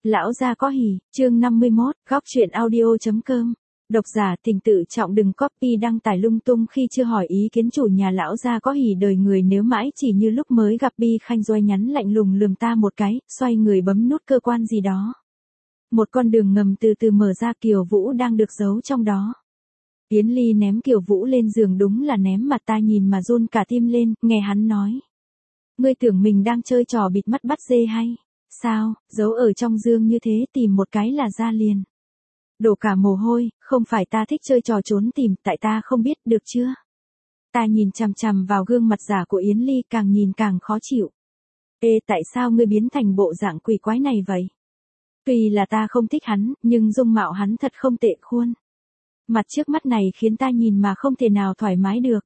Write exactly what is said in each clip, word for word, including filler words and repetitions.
Lão gia có hỉ, chương năm mươi mốt, góc truyện audio chấm com. Độc giả tình tự trọng đừng copy đăng tải lung tung khi chưa hỏi ý kiến chủ nhà. Lão gia có hỉ đời người nếu mãi chỉ như lúc mới gặp. Bi Khanh Doai nhắn lạnh lùng lườm ta một cái, xoay người bấm nút cơ quan gì đó. Một con đường ngầm từ từ mở ra, Kiều Vũ đang được giấu trong đó. Yến Ly ném Kiều Vũ lên giường, đúng là ném mà ta nhìn mà run cả tim lên, nghe hắn nói. Ngươi tưởng mình đang chơi trò bịt mắt bắt dê hay? Sao, giấu ở trong giường như thế tìm một cái là ra liền. Đổ cả mồ hôi, không phải ta thích chơi trò trốn tìm, tại ta không biết, được chưa? Ta nhìn chằm chằm vào gương mặt giả của Yến Ly, càng nhìn càng khó chịu. Ê, tại sao ngươi biến thành bộ dạng quỷ quái này vậy? Tuy là ta không thích hắn, nhưng dung mạo hắn thật không tệ khuôn. Mặt trước mắt này khiến ta nhìn mà không thể nào thoải mái được.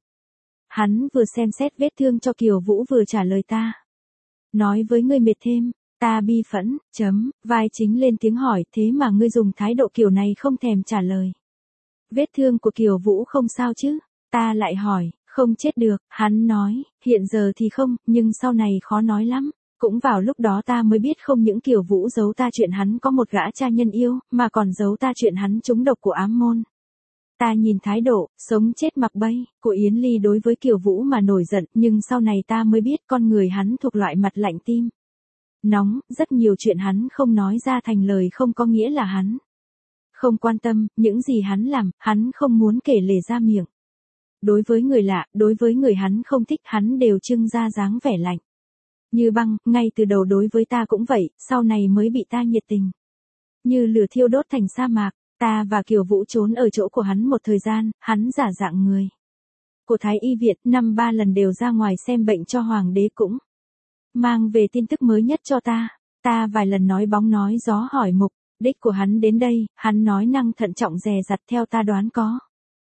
Hắn vừa xem xét vết thương cho Kiều Vũ vừa trả lời ta. Nói với ngươi mệt thêm. Ta bi phẫn, chấm, vai chính lên tiếng hỏi, thế mà ngươi dùng thái độ kiểu này không thèm trả lời. Vết thương của Kiều Vũ không sao chứ? Ta lại hỏi, không chết được, hắn nói, hiện giờ thì không, nhưng sau này khó nói lắm. Cũng vào lúc đó ta mới biết không những Kiều Vũ giấu ta chuyện hắn có một gã cha nhân yêu, mà còn giấu ta chuyện hắn trúng độc của ám môn. Ta nhìn thái độ, sống chết mặc bay, của Yến Ly đối với Kiều Vũ mà nổi giận, nhưng sau này ta mới biết con người hắn thuộc loại mặt lạnh tim. Nóng, rất nhiều chuyện hắn không nói ra thành lời không có nghĩa là hắn không quan tâm, những gì hắn làm, hắn không muốn kể lể ra miệng. Đối với người lạ, đối với người hắn không thích, hắn đều trưng ra dáng vẻ lạnh. Như băng, ngay từ đầu đối với ta cũng vậy, sau này mới bị ta nhiệt tình. Như lửa thiêu đốt thành sa mạc, ta và Kiều Vũ trốn ở chỗ của hắn một thời gian, hắn giả dạng người của Thái Y Viện, năm ba lần đều ra ngoài xem bệnh cho Hoàng đế cũng mang về tin tức mới nhất cho ta. Ta vài lần nói bóng nói gió hỏi mục đích của hắn đến đây, hắn nói năng thận trọng dè dặt, theo ta đoán có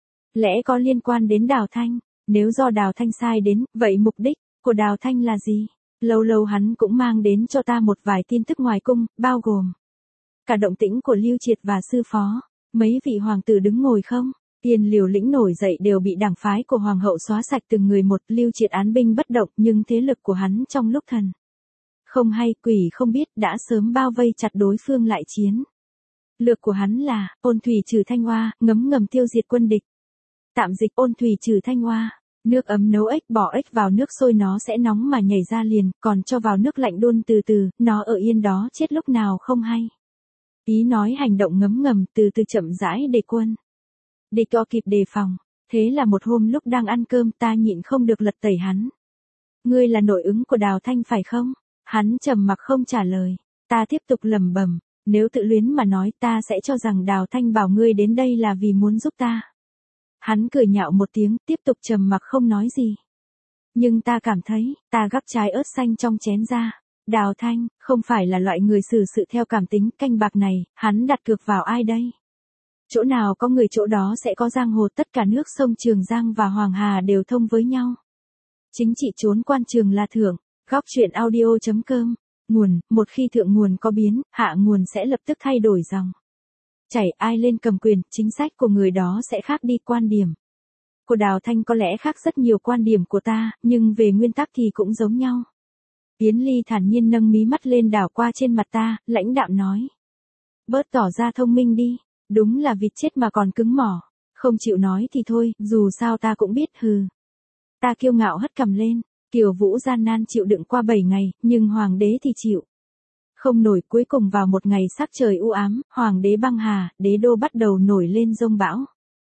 lẽ có liên quan đến Đào Thanh. Nếu do Đào Thanh sai đến, vậy mục đích của Đào Thanh là gì? Lâu lâu hắn cũng mang đến cho ta một vài tin tức ngoài cung, bao gồm cả động tĩnh của Lưu Triệt và sư phó. Mấy vị hoàng tử đứng ngồi không? Tiền Liều Lĩnh nổi dậy đều bị đảng phái của hoàng hậu xóa sạch từng người một. Lưu Triệt án binh bất động, nhưng thế lực của hắn trong lúc thần không hay quỷ không biết đã sớm bao vây chặt đối phương lại chiến. Lược của hắn là ôn thủy trừ thanh hoa, ngấm ngầm tiêu diệt quân địch. Tạm dịch ôn thủy trừ thanh hoa. Nước ấm nấu ếch, bỏ ếch vào nước sôi nó sẽ nóng mà nhảy ra liền, còn cho vào nước lạnh đun từ từ, nó ở yên đó chết lúc nào không hay. Ý nói hành động ngấm ngầm, từ từ chậm rãi để quân địch có kịp đề phòng. Thế là một hôm lúc đang ăn cơm, ta nhịn không được lật tẩy hắn. Ngươi là nội ứng của Đào Thanh phải không? Hắn trầm mặc không trả lời. Ta tiếp tục lẩm bẩm, nếu tự luyến mà nói ta sẽ cho rằng Đào Thanh bảo ngươi đến đây là vì muốn giúp ta. Hắn cười nhạo một tiếng, tiếp tục trầm mặc không nói gì. Nhưng ta cảm thấy, ta gắp trái ớt xanh trong chén ra. Đào Thanh, không phải là loại người xử sự theo cảm tính, canh bạc này, hắn đặt cược vào ai đây? Chỗ nào có người chỗ đó sẽ có giang hồ, tất cả nước sông Trường Giang và Hoàng Hà đều thông với nhau. Chính trị trốn quan trường là thưởng. Góc truyện audio chấm com. Nguồn, một khi thượng nguồn có biến, hạ nguồn sẽ lập tức thay đổi dòng chảy. Ai lên cầm quyền, chính sách của người đó sẽ khác đi. Quan điểm của Đào Thanh có lẽ khác rất nhiều quan điểm của ta, nhưng về nguyên tắc thì cũng giống nhau. Yến Ly thản nhiên nâng mí mắt lên đảo qua trên mặt ta, lãnh đạm nói. Bớt tỏ ra thông minh đi, đúng là vịt chết mà còn cứng mỏ. Không chịu nói thì thôi, dù sao ta cũng biết, hừ. Ta kiêu ngạo hất cằm lên. Kiều Vũ gian nan chịu đựng qua bảy ngày, nhưng hoàng đế thì chịu không nổi. Cuối cùng vào một ngày sắc trời u ám, hoàng đế băng hà, đế đô bắt đầu nổi lên giông bão.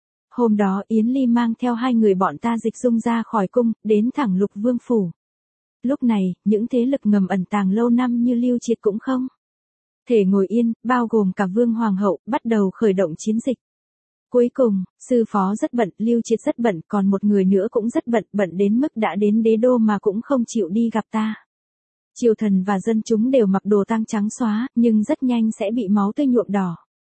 Hôm đó Yến Ly mang theo hai người bọn ta dịch dung ra khỏi cung, đến thẳng Lục Vương phủ. Lúc này, những thế lực ngầm ẩn tàng lâu năm như Lưu Triệt cũng không thể ngồi yên, bao gồm cả Vương Hoàng hậu, bắt đầu khởi động chiến dịch. Cuối cùng, sư phó rất bận, Lưu Triệt rất bận, còn một người nữa cũng rất bận, bận đến mức đã đến đế đô mà cũng không chịu đi gặp ta. Triều thần và dân chúng đều mặc đồ tang trắng xóa, nhưng rất nhanh sẽ bị máu tươi nhuộm đỏ.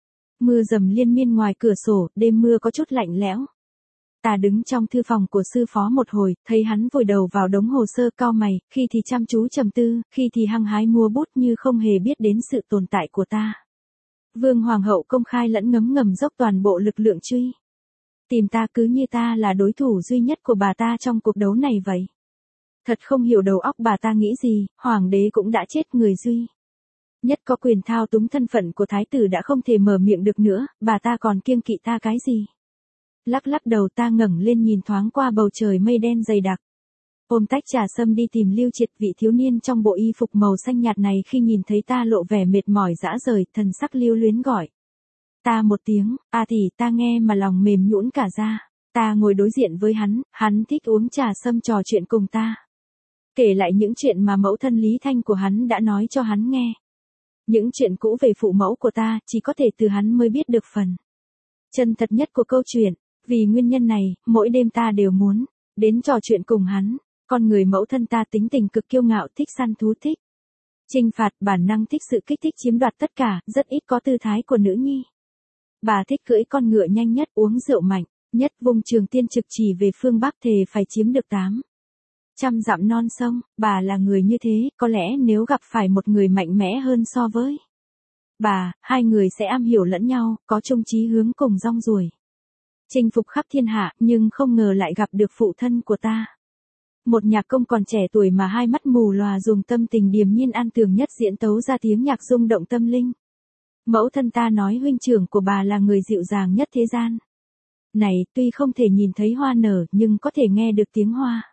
Mưa dầm liên miên ngoài cửa sổ, đêm mưa có chút lạnh lẽo. Ta đứng trong thư phòng của sư phó một hồi, thấy hắn vùi đầu vào đống hồ sơ, cau mày, khi thì chăm chú trầm tư, khi thì hăng hái mua bút như không hề biết đến sự tồn tại của ta. Vương Hoàng hậu công khai lẫn ngấm ngầm dốc toàn bộ lực lượng truy tìm ta, cứ như ta là đối thủ duy nhất của bà ta trong cuộc đấu này vậy. Thật không hiểu đầu óc bà ta nghĩ gì, hoàng đế cũng đã chết, người duy Nhất có quyền thao túng thân phận của thái tử đã không thể mở miệng được nữa, bà ta còn kiêng kỵ ta cái gì? Lắc lắc đầu ta ngẩng lên nhìn thoáng qua bầu trời mây đen dày đặc. Ôm tách trà sâm đi tìm Lưu Triệt, vị thiếu niên trong bộ y phục màu xanh nhạt này khi nhìn thấy ta lộ vẻ mệt mỏi dã rời, thần sắc lưu luyến gọi. Ta một tiếng, à thì ta nghe mà lòng mềm nhũn cả ra. Ta ngồi đối diện với hắn, hắn thích uống trà sâm trò chuyện cùng ta. Kể lại những chuyện mà mẫu thân Lý Thanh của hắn đã nói cho hắn nghe. Những chuyện cũ về phụ mẫu của ta, chỉ có thể từ hắn mới biết được phần chân thật nhất của câu chuyện. Vì nguyên nhân này, mỗi đêm ta đều muốn đến trò chuyện cùng hắn. Con người mẫu thân ta tính tình cực kiêu ngạo, thích săn thú, thích chinh phạt, bản năng thích sự kích thích chiếm đoạt tất cả, rất ít có tư thái của nữ nhi. Bà thích cưỡi con ngựa nhanh nhất, uống rượu mạnh nhất, vùng Trường Tiên trực chỉ về phương Bắc, thề phải chiếm được tám trăm dặm non sông. Bà là người như thế, có lẽ nếu gặp phải một người mạnh mẽ hơn so với bà, hai người sẽ am hiểu lẫn nhau, có chung chí hướng cùng rong ruổi chinh phục khắp thiên hạ, nhưng không ngờ lại gặp được phụ thân của ta. Một nhạc công còn trẻ tuổi mà hai mắt mù lòa dùng tâm tình điềm nhiên an tường nhất diễn tấu ra tiếng nhạc rung động tâm linh. Mẫu thân ta nói huynh trưởng của bà là người dịu dàng nhất thế gian này, tuy không thể nhìn thấy hoa nở nhưng có thể nghe được tiếng hoa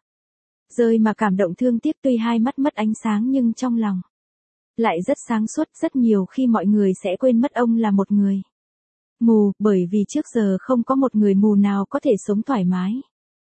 rơi mà cảm động thương tiếc, tuy hai mắt mất ánh sáng nhưng trong lòng lại rất sáng suốt. Rất nhiều khi mọi người sẽ quên mất ông là một người mù, bởi vì trước giờ không có một người mù nào có thể sống thoải mái,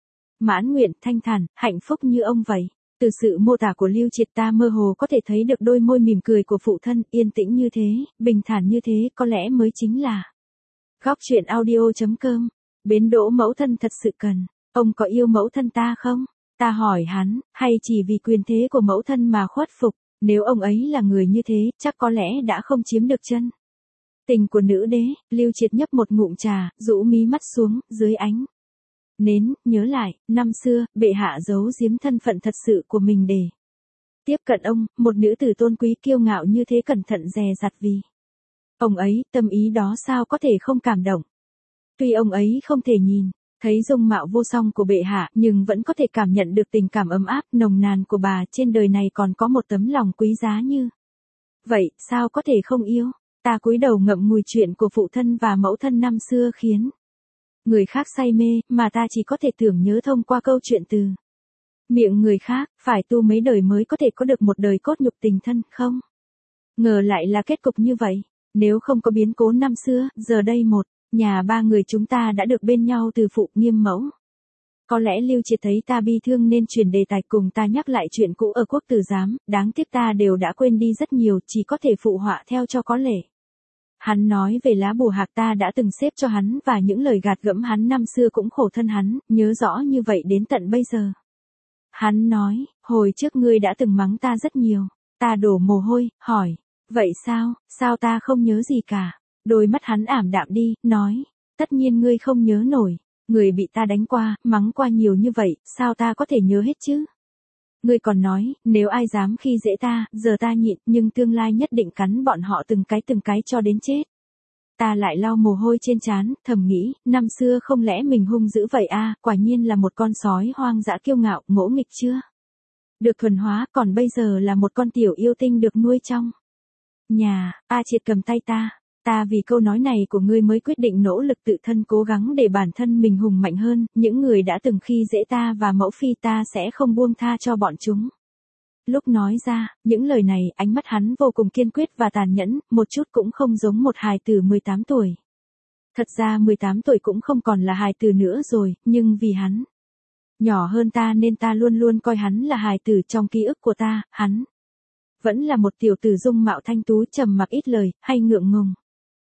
mãn nguyện, thanh thản, hạnh phúc như ông vậy. Từ sự mô tả của Lưu Triệt ta mơ hồ có thể thấy được đôi môi mỉm cười của phụ thân, yên tĩnh như thế, bình thản như thế, có lẽ mới chính là góc chuyện audio chấm com. Bến đỗ mẫu thân thật sự cần. Ông có yêu mẫu thân ta không? Ta hỏi hắn, hay chỉ vì quyền thế của mẫu thân mà khuất phục? Nếu ông ấy là người như thế, chắc có lẽ đã không chiếm được chân tình của nữ đế. Lưu Triệt nhấp một ngụm trà, rũ mí mắt xuống, dưới ánh nến, nhớ lại, năm xưa, bệ hạ giấu giếm thân phận thật sự của mình để tiếp cận ông, một nữ tử tôn quý kiêu ngạo như thế cẩn thận dè dặt vì ông ấy, tâm ý đó sao có thể không cảm động. Tuy ông ấy không thể nhìn thấy dung mạo vô song của bệ hạ, nhưng vẫn có thể cảm nhận được tình cảm ấm áp, nồng nàn của bà. Trên đời này còn có một tấm lòng quý giá như vậy, sao có thể không yêu. Ta cúi đầu ngậm ngùi chuyện của phụ thân và mẫu thân năm xưa khiến người khác say mê, mà ta chỉ có thể tưởng nhớ thông qua câu chuyện từ miệng người khác. Phải tu mấy đời mới có thể có được một đời cốt nhục tình thân, không ngờ lại là kết cục như vậy. Nếu không có biến cố năm xưa, giờ đây một nhà ba người chúng ta đã được bên nhau từ phụ Nghiêm mẫu. Có lẽ Lưu Triệt thấy ta bi thương nên chuyển đề tài cùng ta nhắc lại chuyện cũ ở quốc tử giám, đáng tiếc ta đều đã quên đi rất nhiều, chỉ có thể phụ họa theo cho có lệ. Hắn nói về lá bùa hạc ta đã từng xếp cho hắn và những lời gạt gẫm hắn năm xưa cũng khổ thân hắn, nhớ rõ như vậy đến tận bây giờ. Hắn nói, hồi trước ngươi đã từng mắng ta rất nhiều. Ta đổ mồ hôi, hỏi, vậy sao, sao ta không nhớ gì cả. Đôi mắt hắn ảm đạm đi, nói, tất nhiên ngươi không nhớ nổi. Người bị ta đánh qua, mắng qua nhiều như vậy, sao ta có thể nhớ hết chứ? Ngươi còn nói, nếu ai dám khi dễ ta, giờ ta nhịn, nhưng tương lai nhất định cắn bọn họ từng cái từng cái cho đến chết. Ta lại lau mồ hôi trên trán, thầm nghĩ, năm xưa không lẽ mình hung dữ vậy a, quả nhiên là một con sói hoang dã kiêu ngạo, ngỗ nghịch chưa được thuần hóa, còn bây giờ là một con tiểu yêu tinh được nuôi trong nhà. A Triệt cầm tay ta. Ta vì câu nói này của ngươi mới quyết định nỗ lực tự thân cố gắng để bản thân mình hùng mạnh hơn, những người đã từng khi dễ ta và mẫu phi ta sẽ không buông tha cho bọn chúng. Lúc nói ra, những lời này, ánh mắt hắn vô cùng kiên quyết và tàn nhẫn, một chút cũng không giống một hài tử mười tám tuổi. Thật ra mười tám tuổi cũng không còn là hài tử nữa rồi, nhưng vì hắn nhỏ hơn ta nên ta luôn luôn coi hắn là hài tử. Trong ký ức của ta, hắn vẫn là một tiểu tử dung mạo thanh tú, trầm mặc ít lời, hay ngượng ngùng.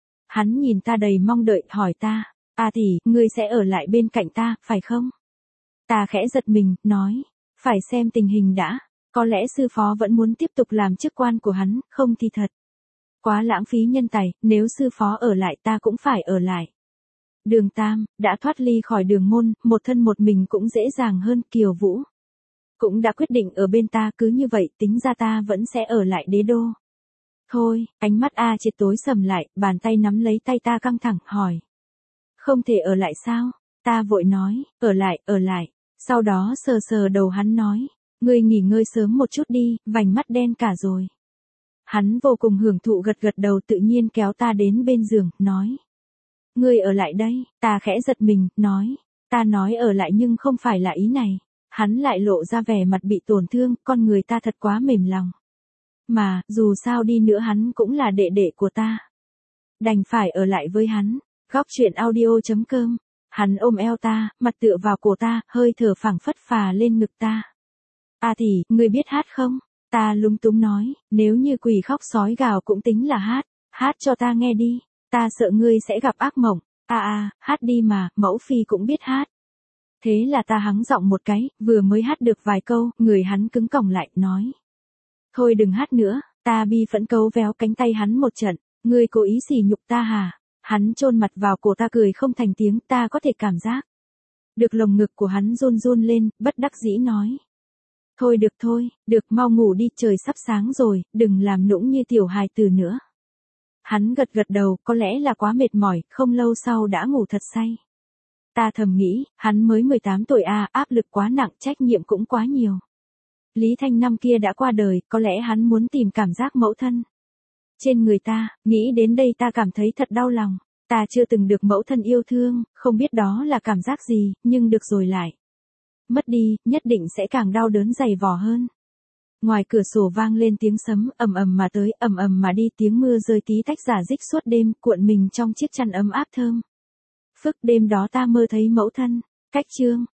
Hắn nhìn ta đầy mong đợi, hỏi ta, à tỷ, ngươi sẽ ở lại bên cạnh ta, phải không? Ta khẽ giật mình, nói, phải xem tình hình đã. Có lẽ sư phó vẫn muốn tiếp tục làm chức quan của hắn, không thì thật quá lãng phí nhân tài, nếu sư phó ở lại ta cũng phải ở lại. Đường Tam, đã thoát ly khỏi đường môn, một thân một mình cũng dễ dàng hơn. Kiều Vũ cũng đã quyết định ở bên ta, cứ như vậy tính ra ta vẫn sẽ ở lại đế đô. Thôi, ánh mắt A Triệt tối sầm lại, bàn tay nắm lấy tay ta căng thẳng, hỏi. Không thể ở lại sao? Ta vội nói, ở lại, ở lại. Sau đó sờ sờ đầu hắn nói, ngươi nghỉ ngơi sớm một chút đi, vành mắt đen cả rồi. Hắn vô cùng hưởng thụ gật gật đầu tự nhiên kéo ta đến bên giường, nói. Ngươi ở lại đây, ta khẽ giật mình, nói. Ta nói ở lại nhưng không phải là ý này. Hắn lại lộ ra vẻ mặt bị tổn thương, con người ta thật quá mềm lòng. Mà, dù sao đi nữa hắn cũng là đệ đệ của ta. Đành phải ở lại với hắn. Góc chuyện audio chấm com. Hắn ôm eo ta, mặt tựa vào cổ ta, hơi thở phảng phất phà lên ngực ta. À thì, ngươi biết hát không? Ta lúng túng nói, nếu như quỷ khóc sói gào cũng tính là hát. Hát cho ta nghe đi. Ta sợ ngươi sẽ gặp ác mộng. À à, hát đi mà, mẫu phi cũng biết hát. Thế là ta hắng giọng một cái, vừa mới hát được vài câu, người hắn cứng còng lại, nói. Thôi đừng hát nữa, ta bi phẫn cấu véo cánh tay hắn một trận, ngươi cố ý sỉ nhục ta hả? Hắn chôn mặt vào cổ ta cười không thành tiếng, ta có thể cảm giác. Được lồng ngực của hắn run run lên, bất đắc dĩ nói. Thôi được thôi, được mau ngủ đi, trời sắp sáng rồi, đừng làm nũng như tiểu hài tử nữa. Hắn gật gật đầu, có lẽ là quá mệt mỏi, không lâu sau đã ngủ thật say. Ta thầm nghĩ, hắn mới mười tám tuổi à, áp lực quá nặng, trách nhiệm cũng quá nhiều. Lý Thanh năm kia đã qua đời, có lẽ hắn muốn tìm cảm giác mẫu thân. Trên người ta, nghĩ đến đây ta cảm thấy thật đau lòng. Ta chưa từng được mẫu thân yêu thương, không biết đó là cảm giác gì, nhưng được rồi lại. Mất đi, nhất định sẽ càng đau đớn dày vò hơn. Ngoài cửa sổ vang lên tiếng sấm, ầm ầm mà tới, ầm ầm mà đi, tiếng mưa rơi tí tách rả rích suốt đêm, cuộn mình trong chiếc chăn ấm áp thơm. Phức đêm đó ta mơ thấy mẫu thân. Cách chương